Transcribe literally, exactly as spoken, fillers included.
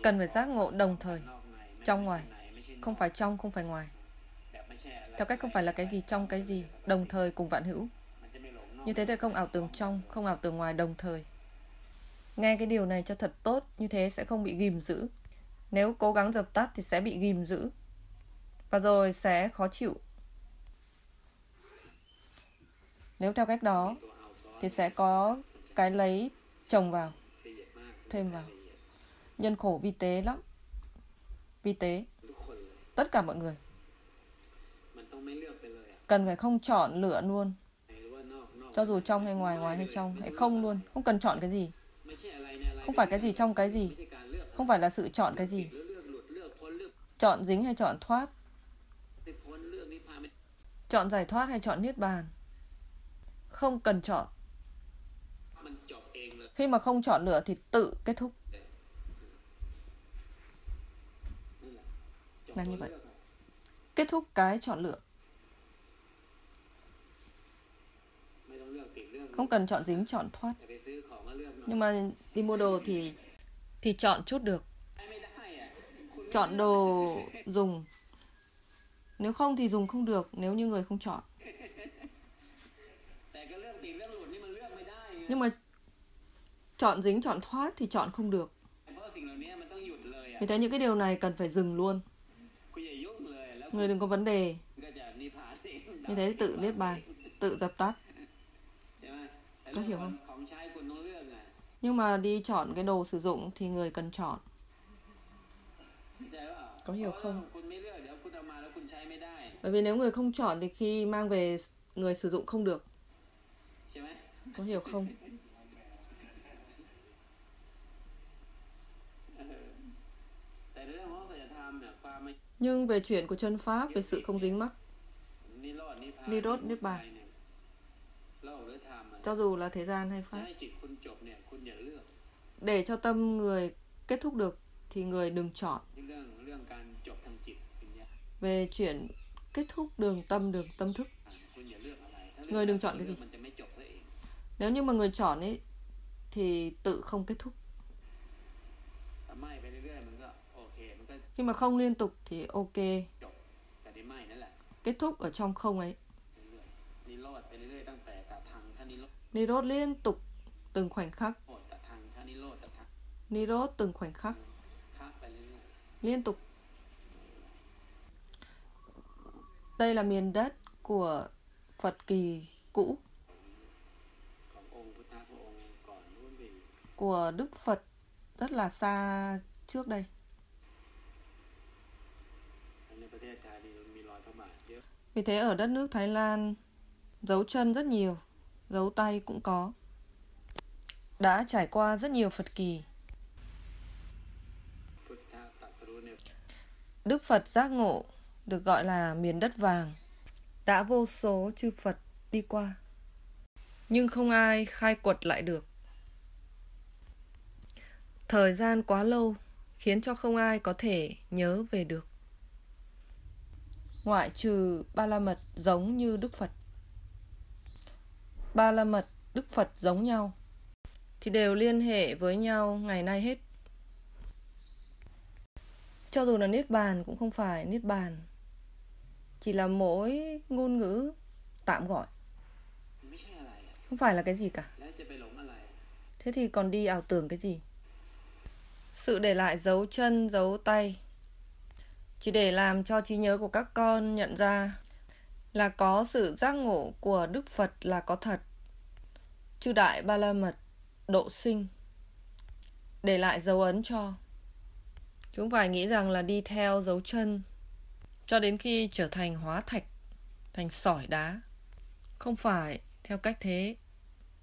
cần phải giác ngộ đồng thời, trong ngoài, không phải trong, không phải ngoài. Theo cách không phải là cái gì trong cái gì, đồng thời cùng vạn hữu. Như thế thì không ảo tưởng trong, không ảo tưởng ngoài đồng thời. Nghe cái điều này cho thật tốt, như thế sẽ không bị ghim giữ. Nếu cố gắng dập tắt thì sẽ bị ghim giữ, và rồi sẽ khó chịu. Nếu theo cách đó thì sẽ có cái lấy chồng vào, thêm vào. Nhân khổ vi tế lắm. Vi tế. Tất cả mọi người cần phải không chọn lựa luôn. Cho dù trong hay ngoài, ngoài hay trong, hãy không luôn. Không cần chọn cái gì. Không phải cái gì trong cái gì. Không phải là sự chọn cái gì. Chọn dính hay chọn thoát. Chọn giải thoát hay chọn niết bàn. Không cần chọn. Khi mà không chọn lựa thì tự kết thúc. Là như vậy. Kết thúc cái chọn lựa. Không cần chọn dính, chọn thoát. Nhưng mà đi mua đồ thì Thì chọn chút được. Chọn đồ dùng. Nếu không thì dùng không được, nếu như người không chọn. Nhưng mà chọn dính, chọn thoát thì chọn không được. Vì thế những cái điều này cần phải dừng luôn. Người đừng có vấn đề. Như thế tự niết bàn, tự dập tắt. Có hiểu không? Nhưng mà đi chọn cái đồ sử dụng thì người cần chọn. Có hiểu không? Bởi vì nếu người không chọn thì khi mang về người sử dụng không được. Có hiểu không? Nhưng về chuyện của chân pháp, về sự không dính mắc, Nirodha Niết Bàn, cho dù là thế gian hay pháp, để cho tâm người kết thúc được thì người đừng chọn. Về chuyện kết thúc đường tâm, đường tâm thức, người đừng chọn cái gì. Nếu như mà người chọn ấy thì tự không kết thúc. Khi mà không liên tục thì ok. Kết thúc ở trong không ấy. Nirodha liên tục từng khoảnh khắc. Nirodha từng khoảnh khắc. Liên tục. Đây là miền đất của Phật kỳ cũ, của Đức Phật rất là xa trước đây. Vì thế ở đất nước Thái Lan, dấu chân rất nhiều, dấu tay cũng có. Đã trải qua rất nhiều Phật kỳ. Đức Phật giác ngộ được gọi là miền đất vàng. Đã vô số chư Phật đi qua, nhưng không ai khai quật lại được. Thời gian quá lâu khiến cho không ai có thể nhớ về được. Ngoại trừ Ba La Mật giống như Đức Phật. Ba La Mật, Đức Phật giống nhau thì đều liên hệ với nhau ngày nay hết. Cho dù là Niết Bàn cũng không phải Niết Bàn, chỉ là mỗi ngôn ngữ tạm gọi, không phải là cái gì cả. Thế thì còn đi ảo tưởng cái gì? Sự để lại dấu chân, dấu tay chỉ để làm cho trí nhớ của các con nhận ra là có sự giác ngộ của Đức Phật là có thật. Chư Đại Ba La Mật độ sinh, để lại dấu ấn cho. Chúng phải nghĩ rằng là đi theo dấu chân cho đến khi trở thành hóa thạch, thành sỏi đá. Không phải theo cách thế.